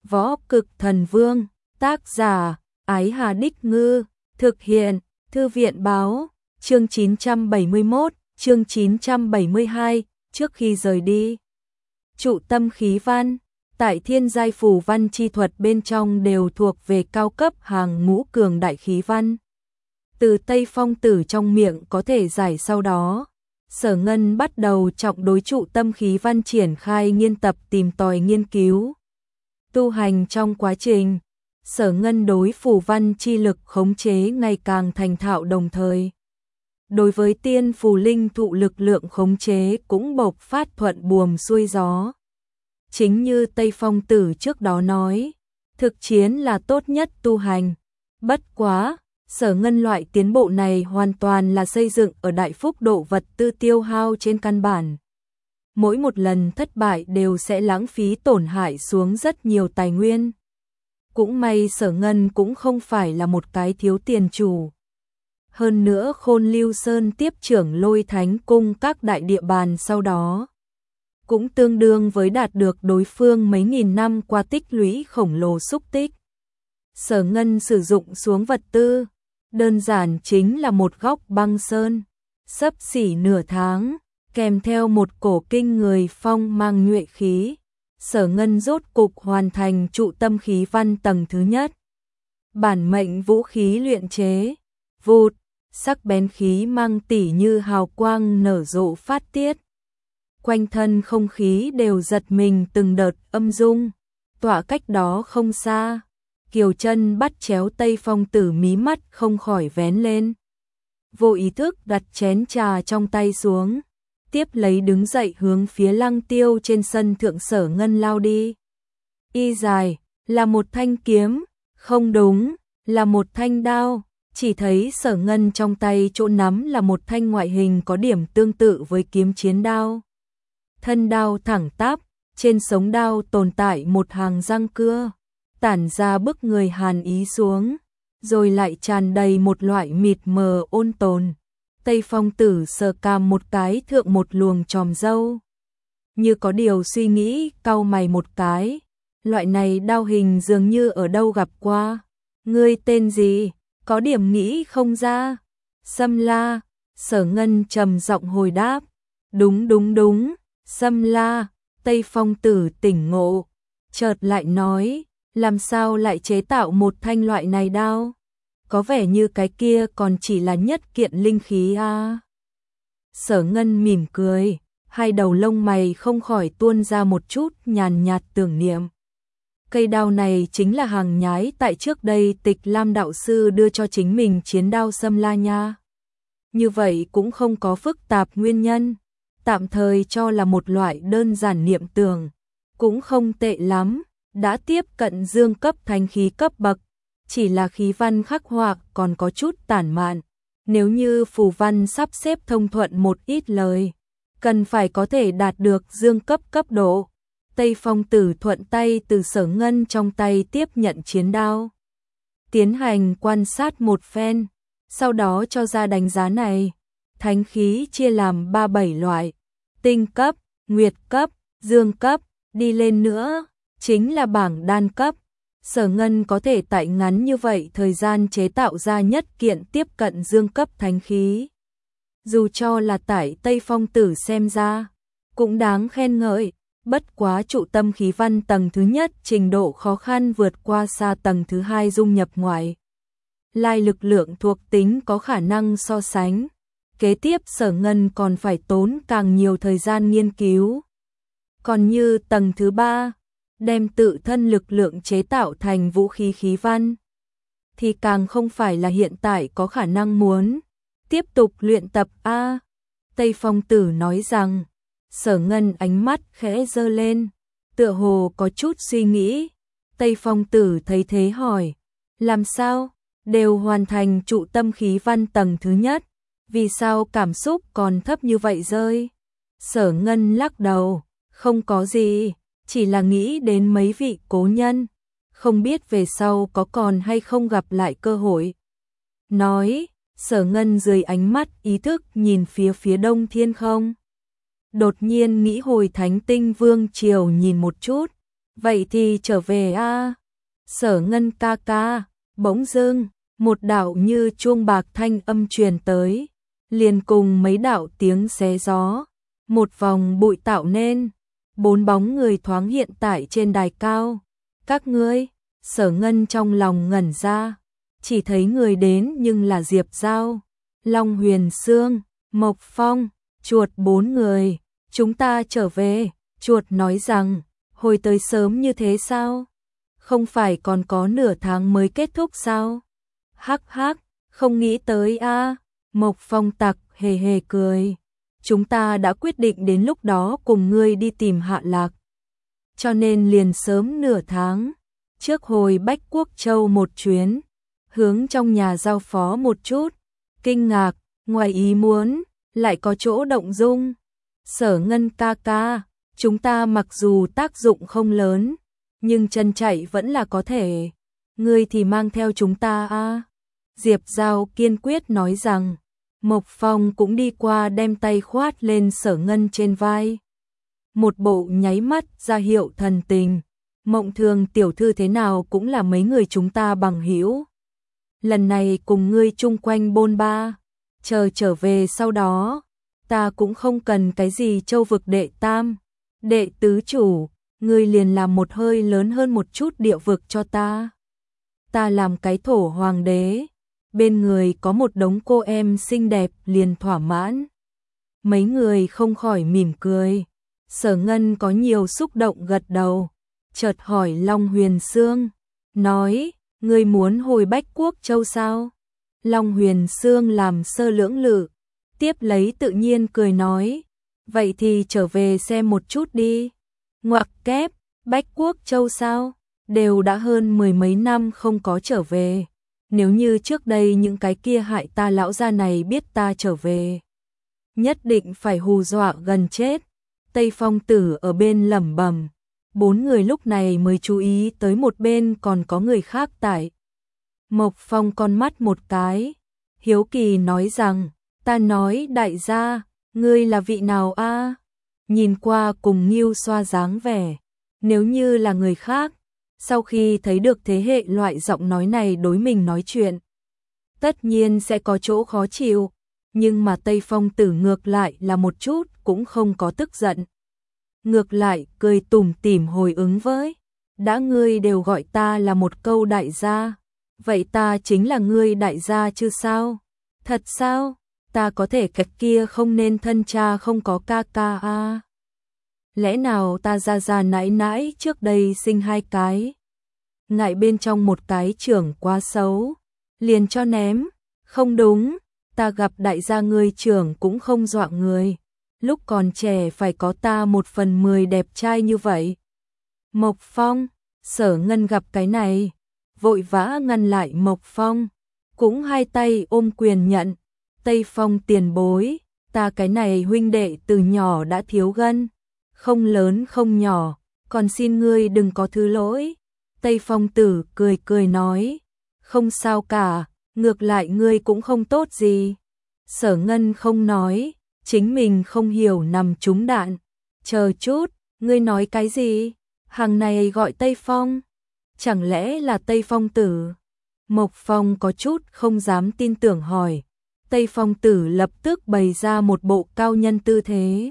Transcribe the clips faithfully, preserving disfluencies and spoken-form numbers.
Võ Cực Thần Vương, tác giả, Ái Hà Đích Ngư, thực hiện, Thư viện Báo, chương chín trăm bảy mươi mốt, chương chín trăm bảy mươi hai, trước khi rời đi. Trụ tâm khí văn, tại thiên giai phù văn chi thuật bên trong đều thuộc về cao cấp hàng ngũ cường đại khí văn. Từ Tây Phong Tử trong miệng có thể giải sau đó. Sở Ngân bắt đầu trọng đối trụ tâm khí văn triển khai nghiên tập tìm tòi nghiên cứu. Tu hành trong quá trình, Sở Ngân đối phù văn chi lực khống chế ngày càng thành thạo đồng thời. Đối với tiên phù linh thụ lực lượng khống chế cũng bộc phát thuận buồm xuôi gió. Chính như Tây Phong Tử trước đó nói, thực chiến là tốt nhất tu hành. Bất quá, Sở Ngân loại tiến bộ này hoàn toàn là xây dựng ở đại phúc độ vật tư tiêu hao trên căn bản. Mỗi một lần thất bại đều sẽ lãng phí tổn hại xuống rất nhiều tài nguyên. Cũng may Sở Ngân cũng không phải là một cái thiếu tiền chủ. Hơn nữa Khôn Lưu Sơn tiếp trưởng Lôi Thánh Cung các đại địa bàn sau đó. Cũng tương đương với đạt được đối phương mấy nghìn năm qua tích lũy khổng lồ xúc tích. Sở Ngân sử dụng xuống vật tư, đơn giản chính là một góc băng sơn, xấp xỉ nửa tháng, kèm theo một cổ kinh người phong mang nhuệ khí. Sở Ngân rốt cục hoàn thành trụ tâm khí văn tầng thứ nhất. Bản mệnh vũ khí luyện chế, vụt, sắc bén khí mang tỉ như hào quang nở rộ phát tiết. Quanh thân không khí đều giật mình từng đợt âm rung, tọa cách đó không xa. Kiều Chân bắt chéo Tây Phong Tử mí mắt không khỏi vén lên. Vô ý thức đặt chén trà trong tay xuống, tiếp lấy đứng dậy hướng phía Lăng Tiêu trên sân thượng Sở Ngân lao đi. Y dài, là một thanh kiếm, không đúng, là một thanh đao. Chỉ thấy Sở Ngân trong tay chỗ nắm là một thanh ngoại hình có điểm tương tự với kiếm chiến đao. Thân đao thẳng tắp, trên sống đao tồn tại một hàng răng cưa, tản ra bức người hàn ý xuống, rồi lại tràn đầy một loại mịt mờ ôn tồn. Tây Phong Tử sờ cằm một cái thượng một luồng chòm râu, như có điều suy nghĩ, cau mày một cái. Loại này đao hình dường như ở đâu gặp qua. Ngươi tên gì? Có điểm nghĩ không ra. Sâm La. Sở Ngân trầm giọng hồi đáp. Đúng đúng đúng, Sâm La. Tây Phong Tử tỉnh ngộ, chợt lại nói, làm sao lại chế tạo một thanh loại này đao? Có vẻ như cái kia còn chỉ là nhất kiện linh khí a. Sở Ngân mỉm cười, hai đầu lông mày không khỏi tuôn ra một chút nhàn nhạt tưởng niệm. Cây đao này chính là hàng nhái tại trước đây Tịch Lam đạo sư đưa cho chính mình chiến đao Sâm La nha. Như vậy cũng không có phức tạp nguyên nhân, tạm thời cho là một loại đơn giản niệm tưởng, cũng không tệ lắm, đã tiếp cận dương cấp thánh khí cấp bậc, chỉ là khí văn khắc họa còn có chút tản mạn. Nếu như phù văn sắp xếp thông thuận một ít lời, cần phải có thể đạt được dương cấp cấp độ. Tây Phong Tử thuận tay từ Sở Ngân trong tay tiếp nhận chiến đao, tiến hành quan sát một phen, sau đó cho ra đánh giá này. Thánh khí chia làm ba bảy loại, tinh cấp, nguyệt cấp, dương cấp, đi lên nữa chính là bảng đan cấp. Sở Ngân có thể tại ngắn như vậy thời gian chế tạo ra nhất kiện tiếp cận dương cấp thánh khí. Dù cho là tại Tây Phong Tử xem ra, cũng đáng khen ngợi. Bất quá trụ tâm khí văn tầng thứ nhất trình độ khó khăn vượt qua xa tầng thứ hai dung nhập ngoại lai lực lượng thuộc tính có khả năng so sánh. Kế tiếp Sở Ngân còn phải tốn càng nhiều thời gian nghiên cứu. Còn như tầng thứ ba, đem tự thân lực lượng chế tạo thành vũ khí khí văn, thì càng không phải là hiện tại có khả năng muốn. Tiếp tục luyện tập a. Tây Phong Tử nói rằng. Sở Ngân ánh mắt khẽ giơ lên, tựa hồ có chút suy nghĩ. Tây Phong Tử thấy thế hỏi, làm sao? Đều hoàn thành trụ tâm khí văn tầng thứ nhất, vì sao cảm xúc còn thấp như vậy rơi? Sở Ngân lắc đầu, không có gì, chỉ là nghĩ đến mấy vị cố nhân, không biết về sau có còn hay không gặp lại cơ hội. Nói, Sở Ngân dưới ánh mắt ý thức nhìn phía phía đông thiên không. Đột nhiên nghĩ hồi Thánh Tinh Vương triều nhìn một chút, vậy thì trở về a. Sở Ngân ca ca, bỗng dưng, một đạo như chuông bạc thanh âm truyền tới, liền cùng mấy đạo tiếng xé gió, một vòng bụi tạo nên, bốn bóng người thoáng hiện tại trên đài cao. Các ngươi, Sở Ngân trong lòng ngẩn ra, chỉ thấy người đến nhưng là Diệp Giao, Long Huyền Sương, Mộc Phong, Chuột bốn người. Chúng ta trở về. Chuột nói rằng, hồi tới sớm như thế sao? Không phải còn có nửa tháng mới kết thúc sao? Hắc hắc, không nghĩ tới a. Mộc Phong tặc hề hề cười. Chúng ta đã quyết định đến lúc đó cùng ngươi đi tìm Hạ Lạc. Cho nên liền sớm nửa tháng, trước hồi Bách Quốc Châu một chuyến, hướng trong nhà giao phó một chút, kinh ngạc, ngoài ý muốn, lại có chỗ động dung. Sở Ngân ca ca, chúng ta mặc dù tác dụng không lớn, nhưng chân chạy vẫn là có thể. Ngươi thì mang theo chúng ta a. Diệp Giao kiên quyết nói rằng. Mộc Phong cũng đi qua đem tay khoát lên Sở Ngân trên vai. Một bộ nháy mắt ra hiệu thần tình. Mộng Thường tiểu thư thế nào cũng là mấy người chúng ta bằng hữu. Lần này cùng ngươi chung quanh bôn ba, chờ trở về sau đó, ta cũng không cần cái gì châu vực đệ tam, đệ tứ chủ, ngươi liền làm một hơi lớn hơn một chút địa vực cho ta. Ta làm cái thổ hoàng đế, bên người có một đống cô em xinh đẹp liền thỏa mãn. Mấy người không khỏi mỉm cười. Sở Ngân có nhiều xúc động gật đầu, chợt hỏi Long Huyền Sương, nói, ngươi muốn hồi Bách Quốc Châu sao? Long Huyền Sương làm sơ lưỡng lự, tiếp lấy tự nhiên cười nói, vậy thì trở về xem một chút đi. Ngoặc kép, Bách Quốc Châu sao? Đều đã hơn mười mấy năm không có trở về. Nếu như trước đây những cái kia hại ta lão gia này biết ta trở về, nhất định phải hù dọa gần chết. Tây Phong Tử ở bên lẩm bẩm, bốn người lúc này mới chú ý tới một bên còn có người khác tại. Mộc Phong con mắt một cái, hiếu kỳ nói rằng, ta nói đại gia, ngươi là vị nào a? Nhìn qua cùng Ngưu Xoa dáng vẻ, nếu như là người khác, sau khi thấy được thế hệ loại giọng nói này đối mình nói chuyện, tất nhiên sẽ có chỗ khó chịu, nhưng mà Tây Phong Tử ngược lại là một chút cũng không có tức giận. Ngược lại cười tủm tỉm hồi ứng với, đã ngươi đều gọi ta là một câu đại gia, vậy ta chính là ngươi đại gia chứ sao? Thật sao? Ta có thể cách kia không nên thân cha không có ca ca a. Lẽ nào ta ra ra nãi nãi trước đây sinh hai cái? Ngại bên trong một cái trưởng quá xấu, liền cho ném. Không đúng, ta gặp đại gia ngươi trưởng cũng không dọa người. Lúc còn trẻ phải có ta một phần mười đẹp trai như vậy. Mộc Phong, Sở Ngân gặp cái này, vội vã ngăn lại Mộc Phong, cũng hai tay ôm quyền nhận. Tây Phong tiền bối, ta cái này huynh đệ từ nhỏ đã thiếu gân, không lớn không nhỏ, còn xin ngươi đừng có thứ lỗi. Tây Phong Tử cười cười nói, không sao cả, ngược lại ngươi cũng không tốt gì. Sở Ngân không nói, chính mình không hiểu nằm trúng đạn. Chờ chút, ngươi nói cái gì? Hàng này gọi Tây Phong, chẳng lẽ là Tây Phong Tử? Mộc Phong có chút không dám tin tưởng hỏi. Tây Phong Tử lập tức bày ra một bộ cao nhân tư thế.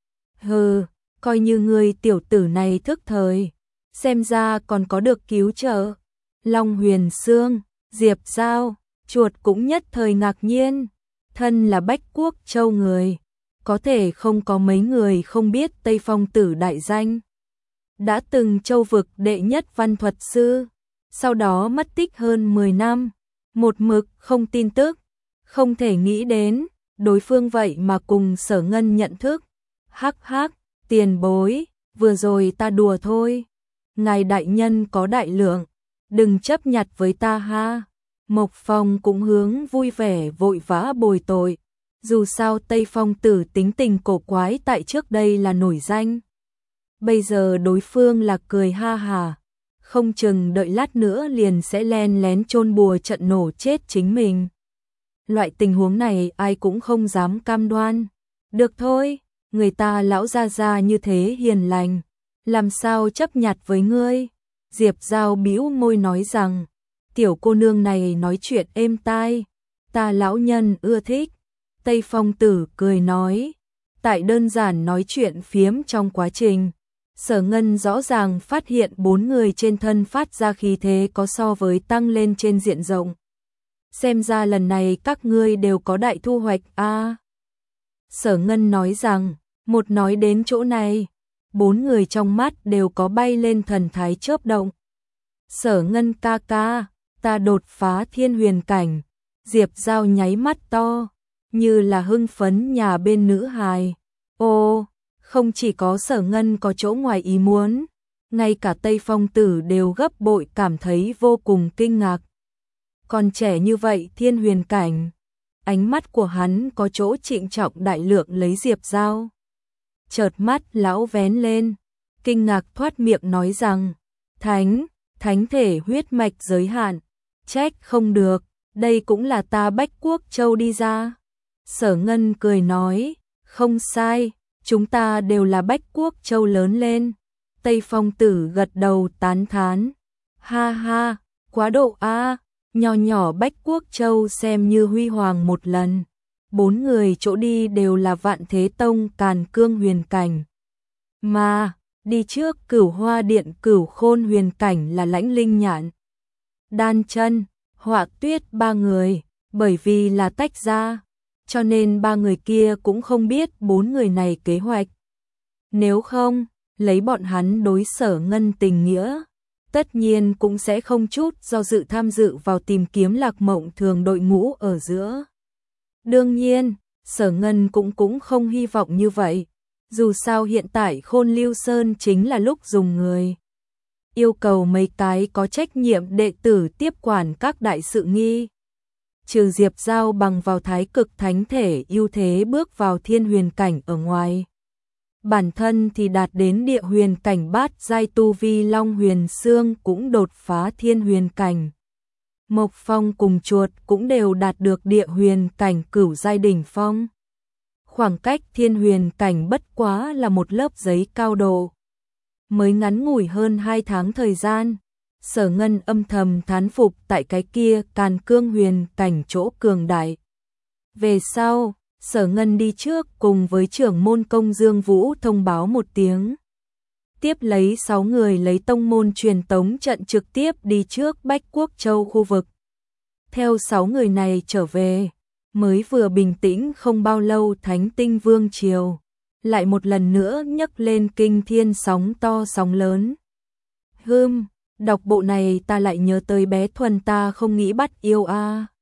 Hừ, coi như ngươi tiểu tử này thức thời, xem ra còn có được cứu trợ. Long Huyền Sương, Diệp Giao, Chuột cũng nhất thời ngạc nhiên, thân là Bách Quốc Châu người, có thể không có mấy người không biết Tây Phong Tử đại danh. Đã từng châu vực đệ nhất văn thuật sư, sau đó mất tích hơn mười năm, một mực không tin tức, không thể nghĩ đến, đối phương vậy mà cùng Sở Ngân nhận thức. Hắc hắc, tiền bối, vừa rồi ta đùa thôi. Ngài đại nhân có đại lượng, đừng chấp nhặt với ta ha. Mộc Phong cũng hướng vui vẻ vội vã bồi tội. Dù sao Tây Phong Tử tính tình cổ quái tại trước đây là nổi danh. Bây giờ đối phương là cười ha hà, không chừng đợi lát nữa liền sẽ len lén chôn bùa trận nổ chết chính mình. Loại tình huống này ai cũng không dám cam đoan. Được thôi, người ta lão gia gia như thế hiền lành, làm sao chấp nhặt với ngươi? Diệp Giao bĩu môi nói rằng, tiểu cô nương này nói chuyện êm tai, ta lão nhân ưa thích. Tây Phong Tử cười nói, tại đơn giản nói chuyện phiếm trong quá trình, Sở Ngân rõ ràng phát hiện bốn người trên thân phát ra khí thế có so với tăng lên trên diện rộng. Xem ra lần này các ngươi đều có đại thu hoạch a. À, Sở Ngân nói rằng, một nói đến chỗ này, bốn người trong mắt đều có bay lên thần thái chớp động. Sở Ngân ca ca, ta đột phá thiên huyền cảnh. Diệp Giao nháy mắt to, như là hưng phấn nhà bên nữ hài. Ô, không chỉ có Sở Ngân có chỗ ngoài ý muốn, ngay cả Tây Phong Tử đều gấp bội cảm thấy vô cùng kinh ngạc. Còn trẻ như vậy thiên huyền cảnh, ánh mắt của hắn có chỗ trịnh trọng đại lượng lấy Diệp Giao. Chợt mắt lão vén lên, kinh ngạc thoát miệng nói rằng, thánh, thánh thể huyết mạch giới hạn, trách không được, đây cũng là ta Bách Quốc Châu đi ra. Sở Ngân cười nói, không sai, chúng ta đều là Bách Quốc Châu lớn lên. Tây Phong Tử gật đầu tán thán, ha ha, quá độ a, nhỏ nhỏ Bách Quốc Châu xem như huy hoàng một lần. Bốn người chỗ đi đều là Vạn Thế Tông Càn Cương huyền cảnh. Mà, đi trước Cửu Hoa Điện Cửu Khôn huyền cảnh là Lãnh Linh Nhạn, Đan Chân, Họa Tuyết ba người, bởi vì là tách ra, cho nên ba người kia cũng không biết bốn người này kế hoạch. Nếu không, lấy bọn hắn đối Sở Ngân tình nghĩa, tất nhiên cũng sẽ không chút do dự tham dự vào tìm kiếm Lạc Mộng Thường đội ngũ ở giữa. Đương nhiên, Sở Ngân cũng cũng không hy vọng như vậy, dù sao hiện tại Khôn Lưu Sơn chính là lúc dùng người. Yêu cầu mấy cái có trách nhiệm đệ tử tiếp quản các đại sự nghi. Trừ Diệp Giao bằng vào thái cực thánh thể ưu thế bước vào thiên huyền cảnh ở ngoài. Bản thân thì đạt đến địa huyền cảnh bát giai tu vi Long Huyền Xương cũng đột phá thiên huyền cảnh. Mộc Phong cùng Chuột cũng đều đạt được địa huyền cảnh cửu giai đỉnh phong. Khoảng cách thiên huyền cảnh bất quá là một lớp giấy cao độ. Mới ngắn ngủi hơn hai tháng thời gian, Sở Ngân âm thầm thán phục tại cái kia Càn Cương huyền cảnh chỗ cường đại. Về sau, Sở Ngân đi trước cùng với trưởng môn Công Dương Vũ thông báo một tiếng. Tiếp lấy sáu người lấy tông môn truyền tống trận trực tiếp đi trước Bách Quốc Châu khu vực. Theo sáu người này trở về, mới vừa bình tĩnh không bao lâu Thánh Tinh Vương Triều lại một lần nữa nhấc lên kinh thiên sóng to sóng lớn. Hừm, đọc bộ này ta lại nhớ tới bé Thuần ta không nghĩ bắt yêu a. À.